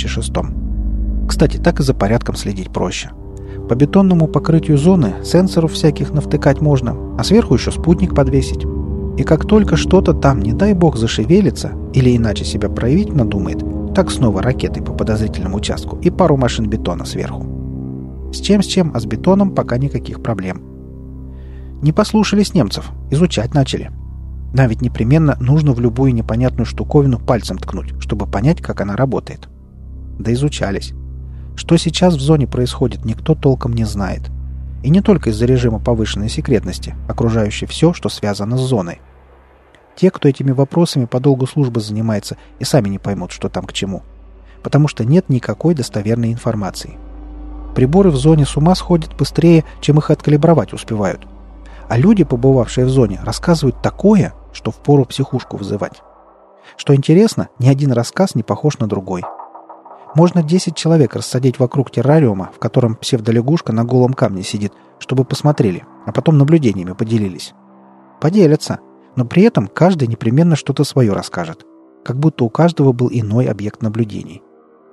[SPEAKER 1] 2006-м. Кстати, так и за порядком следить проще. По бетонному покрытию зоны сенсоров всяких навтыкать можно, а сверху еще спутник подвесить. И как только что-то там, не дай бог, зашевелится или иначе себя проявить надумает, так снова ракеты по подозрительному участку и пару машин бетона сверху. С чем, а с бетоном пока никаких проблем. Не послушались немцев, изучать начали. Нам ведь непременно нужно в любую непонятную штуковину пальцем ткнуть, чтобы понять, как она работает. Да изучались. Что сейчас в зоне происходит, никто толком не знает. И не только из-за режима повышенной секретности, окружающей все, что связано с зоной. Те, кто этими вопросами по долгу службы занимается, и сами не поймут, что там к чему. Потому что нет никакой достоверной информации. Приборы в зоне с ума сходят быстрее, чем их откалибровать успевают. А люди, побывавшие в зоне, рассказывают такое, что впору психушку вызывать. Что интересно, ни один рассказ не похож на другой. Можно 10 человек рассадить вокруг террариума, в котором псевдолягушка на голом камне сидит, чтобы посмотрели, а потом наблюдениями поделились. Поделятся, но при этом каждый непременно что-то свое расскажет, как будто у каждого был иной объект наблюдений.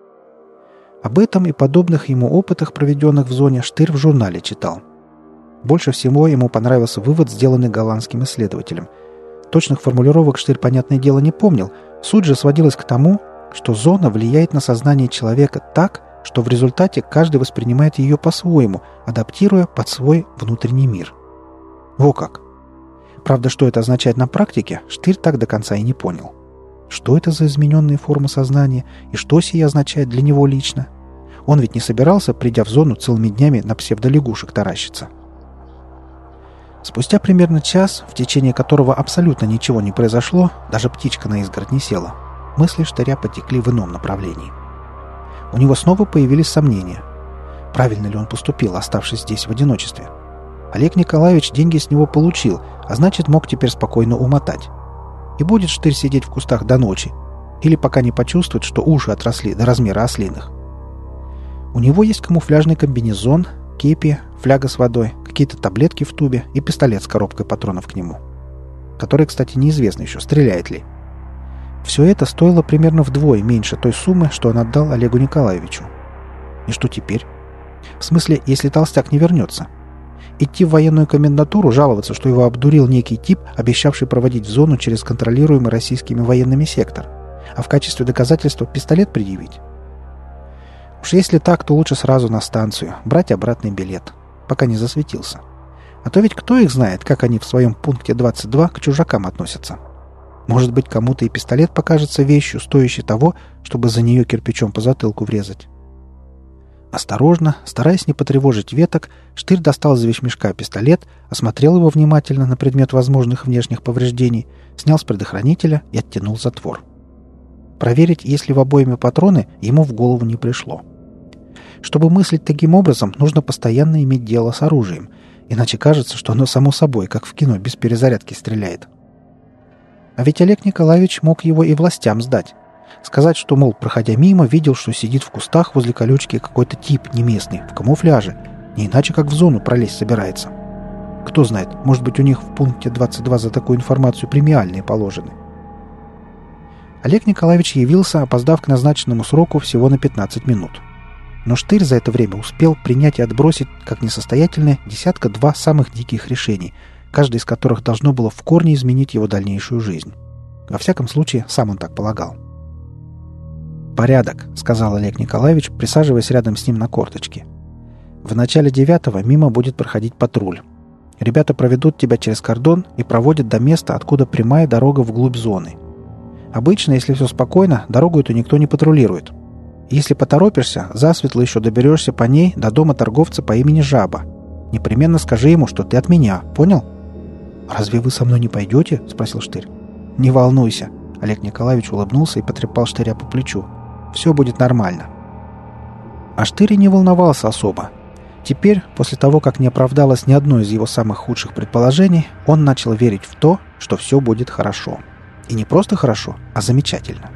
[SPEAKER 1] Об этом и подобных ему опытах, проведенных в зоне, Штырь в журнале читал. Больше всего ему понравился вывод, сделанный голландским исследователем. Точных формулировок Штырь, понятное дело, не помнил, суть же сводилась к тому, что зона влияет на сознание человека так, что в результате каждый воспринимает ее по-своему, адаптируя под свой внутренний мир. Во как! Правда, что это означает на практике, Штырь так до конца и не понял. Что это за измененные формы сознания и что сие означает для него лично? Он ведь не собирался, придя в зону, целыми днями на псевдолягушек таращиться. Спустя примерно час, в течение которого абсолютно ничего не произошло, даже птичка на изгородь не села, мысли Штыря потекли в ином направлении. У него снова появились сомнения. Правильно ли он поступил, оставшись здесь в одиночестве? Олег Николаевич деньги с него получил, а значит, мог теперь спокойно умотать. И будет Штырь сидеть в кустах до ночи, или пока не почувствует, что уши отросли до размера ослиных. У него есть камуфляжный комбинезон, кепи, фляга с водой, какие-то таблетки в тубе и пистолет с коробкой патронов к нему, который, кстати, неизвестно еще, стреляет ли. Все это стоило примерно вдвое меньше той суммы, что он отдал Олегу Николаевичу. И что теперь? В смысле, если толстяк не вернется? Идти в военную комендатуру, жаловаться, что его обдурил некий тип, обещавший проводить в зону через контролируемый российскими военными сектор, а в качестве доказательства пистолет предъявить? Уж если так, то лучше сразу на станцию, брать обратный билет, пока не засветился. А то ведь кто их знает, как они в своем пункте 22 к чужакам относятся. Может быть, кому-то и пистолет покажется вещью, стоящей того, чтобы за нее кирпичом по затылку врезать. Осторожно, стараясь не потревожить веток, Штырь достал из вещмешка пистолет, осмотрел его внимательно на предмет возможных внешних повреждений, снял с предохранителя и оттянул затвор. Проверить, есть ли в обойме патроны, ему в голову не пришло. Чтобы мыслить таким образом, нужно постоянно иметь дело с оружием, иначе кажется, что оно само собой, как в кино, без перезарядки стреляет. А ведь Олег Николаевич мог его и властям сдать. Сказать, что, мол, проходя мимо, видел, что сидит в кустах возле колючки какой-то тип неместный, в камуфляже, не иначе как в зону пролезть собирается. Кто знает, может быть, у них в пункте 22 за такую информацию премиальные положены. Олег Николаевич явился, опоздав к назначенному сроку всего на 15 минут. Но Штырь за это время успел принять и отбросить, как несостоятельное, десятка-два самых диких решений, каждое из которых должно было в корне изменить его дальнейшую жизнь. Во всяком случае, сам он так полагал. «Порядок», — сказал Олег Николаевич, присаживаясь рядом с ним на корточке. «В начале 9-го мимо будет проходить патруль. Ребята проведут тебя через кордон и проводят до места, откуда прямая дорога вглубь зоны. Обычно, если все спокойно, дорогу эту никто не патрулирует. Если поторопишься, засветло еще доберешься по ней до дома торговца по имени Жаба. Непременно скажи ему, что ты от меня, понял?» «Разве вы со мной не пойдете?» — спросил Штырь. «Не волнуйся», — Олег Николаевич улыбнулся и потрепал Штыря по плечу. «Все будет нормально». А Штырь не волновался особо. Теперь, после того, как не оправдалось ни одно из его самых худших предположений, он начал верить в то, что все будет хорошо. И не просто хорошо, а замечательно.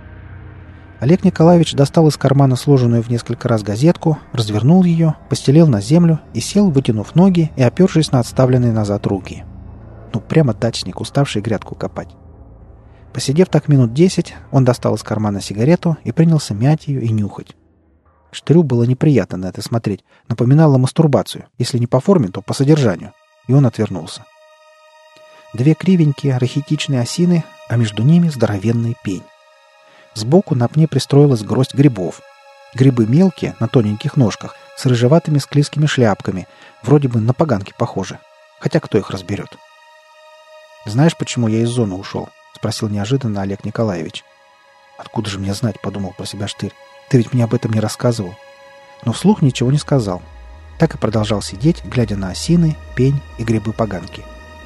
[SPEAKER 1] Олег Николаевич достал из кармана сложенную в несколько раз газетку, развернул ее, постелил на землю и сел, вытянув ноги и опершись на отставленные назад руки. Ну, прямо дачник, уставший грядку копать. Посидев так минут 10, он достал из кармана сигарету и принялся мять ее и нюхать. Штырю было неприятно на это смотреть, напоминало мастурбацию, если не по форме, то по содержанию, и он отвернулся. Две кривенькие рахитичные осины, а между ними здоровенный пень. Сбоку на пне пристроилась гроздь грибов. Грибы мелкие, на тоненьких ножках, с рыжеватыми склизкими шляпками, вроде бы на поганки похожи. Хотя кто их разберет? «Знаешь, почему я из зоны ушел?» — спросил неожиданно Олег Николаевич. «Откуда же мне знать?» — подумал про себя Штырь. Ты ведь мне об этом не рассказывал». Но вслух ничего не сказал. Так и продолжал сидеть, глядя на осины, пень и грибы-поганки.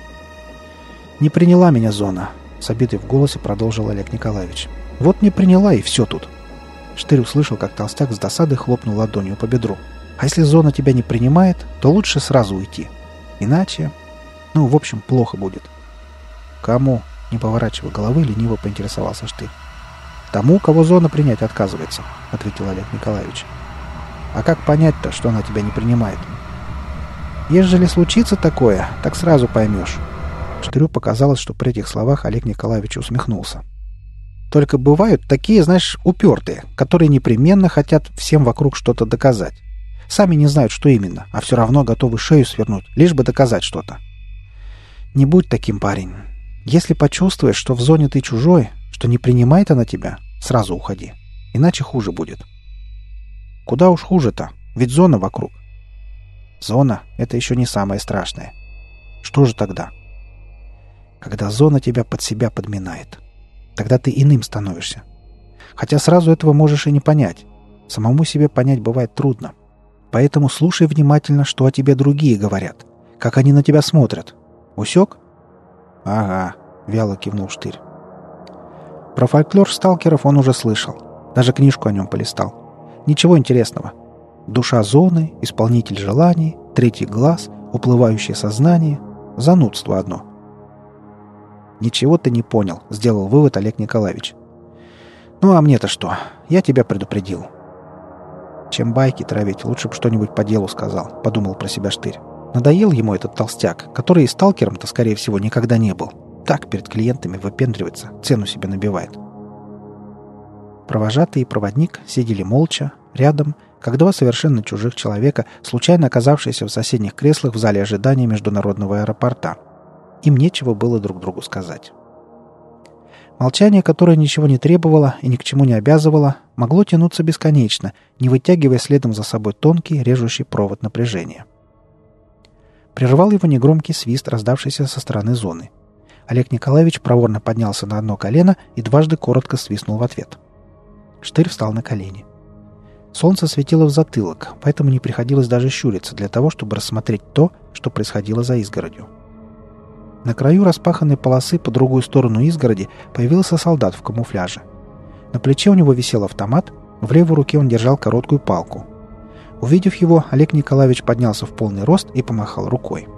[SPEAKER 1] «Не приняла меня зона», — с обидой в голосе продолжил Олег Николаевич. «Вот не приняла, и все тут». Штырь услышал, как толстяк с досадой хлопнул ладонью по бедру. «А если зона тебя не принимает, то лучше сразу уйти. Иначе... в общем, плохо будет». «Кому?» — не поворачивая головы, лениво поинтересовался Штырь. «Тому, кого зона принять отказывается», — ответил Олег Николаевич. «А как понять-то, что она тебя не принимает?» «Ежели случится такое, так сразу поймешь». Штырю показалось, что при этих словах Олег Николаевич усмехнулся. «Только бывают такие, знаешь, упертые, которые непременно хотят всем вокруг что-то доказать. Сами не знают, что именно, а все равно готовы шею свернуть, лишь бы доказать что-то. Не будь таким, парень. Если почувствуешь, что в зоне ты чужой, что не принимает она тебя, сразу уходи. Иначе хуже будет». «Куда уж хуже-то? Ведь зона вокруг». «Зона — это еще не самое страшное. Что же тогда?» «Когда зона тебя под себя подминает. Тогда ты иным становишься. Хотя сразу этого можешь и не понять. Самому себе понять бывает трудно. Поэтому слушай внимательно, что о тебе другие говорят. Как они на тебя смотрят. Усек?» «Ага», — вяло кивнул Штырь. Про фольклор сталкеров он уже слышал. Даже книжку о нем полистал. Ничего интересного. Душа зоны, исполнитель желаний, третий глаз, уплывающее сознание. Занудство одно. «Ничего ты не понял», — сделал вывод Олег Николаевич. «Ну а мне-то что? Я тебя предупредил». «Чем байки травить, лучше бы что-нибудь по делу сказал», — подумал про себя Штырь. Надоел ему этот толстяк, который и сталкером-то, скорее всего, никогда не был. Так перед клиентами выпендривается, цену себе набивает. Провожатый и проводник сидели молча, рядом, как два совершенно чужих человека, случайно оказавшиеся в соседних креслах в зале ожидания международного аэропорта. Им нечего было друг другу сказать. Молчание, которое ничего не требовало и ни к чему не обязывало, могло тянуться бесконечно, не вытягивая следом за собой тонкий, режущий провод напряжения. Прервал его негромкий свист, раздавшийся со стороны зоны. Олег Николаевич проворно поднялся на одно колено и дважды коротко свистнул в ответ. Штырь встал на колени. Солнце светило в затылок, поэтому не приходилось даже щуриться для того, чтобы рассмотреть то, что происходило за изгородью. На краю распаханной полосы по другую сторону изгороди появился солдат в камуфляже. На плече у него висел автомат, в левой руке он держал короткую палку. Увидев его, Олег Николаевич поднялся в полный рост и помахал рукой.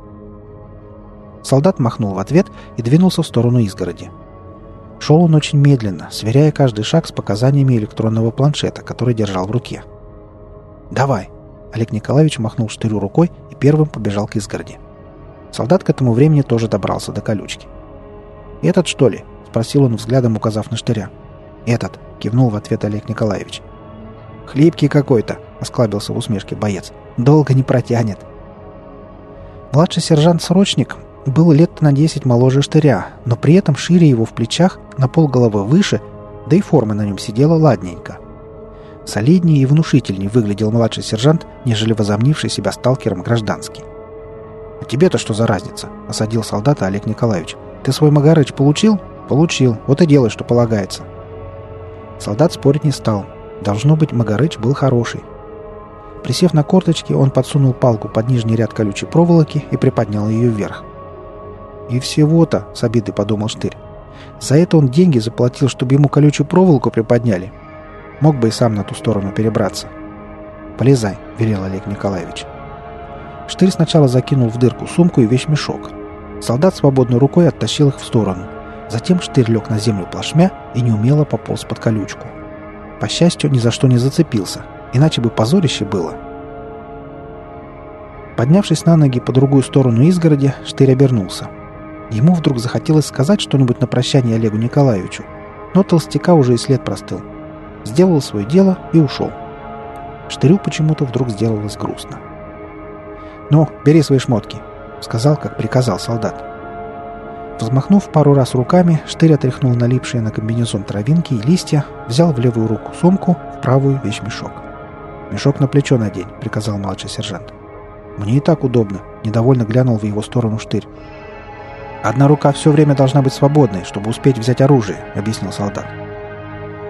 [SPEAKER 1] Солдат махнул в ответ и двинулся в сторону изгороди. Шел он очень медленно, сверяя каждый шаг с показаниями электронного планшета, который держал в руке. «Давай!» Олег Николаевич махнул Штырю рукой и первым побежал к изгороди. Солдат к этому времени тоже добрался до колючки. «Этот, что ли?» — спросил он, взглядом указав на Штыря. «Этот!» — кивнул в ответ Олег Николаевич. «Хлипкий какой-то!» — осклабился в усмешке боец. «Долго не протянет!» Младший сержант-срочник был лет на 10 моложе Штыря, но при этом шире его в плечах, на полголовы выше, да и форма на нем сидела ладненько. Солиднее и внушительнее выглядел младший сержант, нежели возомнивший себя сталкером гражданский. «А тебе-то что за разница?» — осадил солдата Олег Николаевич. «Ты свой Магарыч получил?» «Получил. Вот и делай, что полагается». Солдат спорить не стал. Должно быть, Магарыч был хороший. Присев на корточки, он подсунул палку под нижний ряд колючей проволоки и приподнял ее вверх. «И всего-то», — с обидой подумал Штырь. «За это он деньги заплатил, чтобы ему колючую проволоку приподняли. Мог бы и сам на ту сторону перебраться». «Полезай», — велел Олег Николаевич. Штырь сначала закинул в дырку сумку и вещмешок. Солдат свободной рукой оттащил их в сторону. Затем Штырь лег на землю плашмя и неумело пополз под колючку. По счастью, ни за что не зацепился, иначе бы позорище было. Поднявшись на ноги по другую сторону изгороди, Штырь обернулся. Ему вдруг захотелось сказать что-нибудь на прощание Олегу Николаевичу, но толстяка уже и след простыл. Сделал свое дело и ушел. Штырю почему-то вдруг сделалось грустно. «Ну, бери свои шмотки», — сказал, как приказал солдат. Взмахнув пару раз руками, Штырь отряхнул налипшие на комбинезон травинки и листья, взял в левую руку сумку, в правую вещмешок. «Мешок на плечо надень», — приказал младший сержант. «Мне и так удобно», — недовольно глянул в его сторону Штырь. «Одна рука все время должна быть свободной, чтобы успеть взять оружие», — объяснил солдат.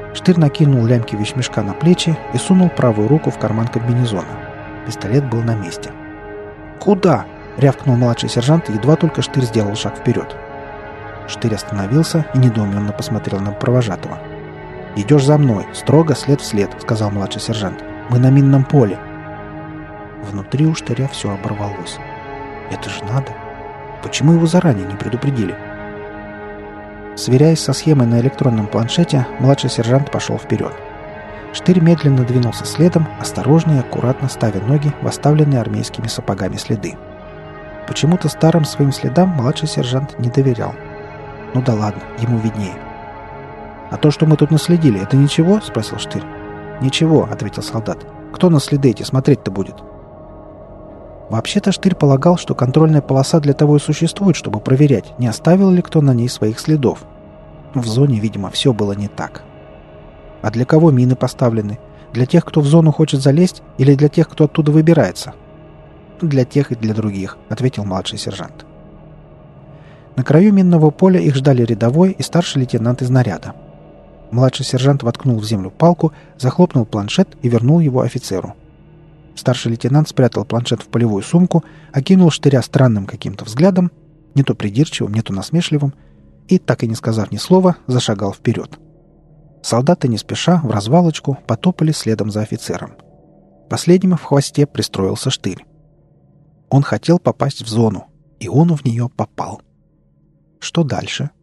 [SPEAKER 1] Штырь накинул лямки вещмешка на плечи и сунул правую руку в карман комбинезона. Пистолет был на месте. «Куда?» — рявкнул младший сержант, едва только Штырь сделал шаг вперед. Штырь остановился и недоуменно посмотрел на провожатого. «Идешь за мной, строго след в след», — сказал младший сержант. «Мы на минном поле». Внутри у Штыря все оборвалось. «Это же надо! Почему его заранее не предупредили?» Сверяясь со схемой на электронном планшете, младший сержант пошел вперед. Штырь медленно двинулся следом, осторожно и аккуратно ставя ноги в оставленные армейскими сапогами следы. Почему-то старым своим следам младший сержант не доверял. Ну да ладно, ему виднее. «А то, что мы тут наследили, это ничего?» — спросил Штырь. «Ничего», — ответил солдат. «Кто на следы эти смотреть-то будет?» Вообще-то Штырь полагал, что контрольная полоса для того и существует, чтобы проверять, не оставил ли кто на ней своих следов. В зоне, видимо, все было не так. А для кого мины поставлены? Для тех, кто в зону хочет залезть, или для тех, кто оттуда выбирается? «Для тех и для других», — ответил младший сержант. На краю минного поля их ждали рядовой и старший лейтенант из наряда. Младший сержант воткнул в землю палку, захлопнул планшет и вернул его офицеру. Старший лейтенант спрятал планшет в полевую сумку, окинул Штыря странным каким-то взглядом, не то придирчивым, не то насмешливым, и, так и не сказав ни слова, зашагал вперед. Солдаты не спеша, в развалочку, потопали следом за офицером. Последним в хвосте пристроился Штырь. Он хотел попасть в зону, и он в нее попал. Что дальше?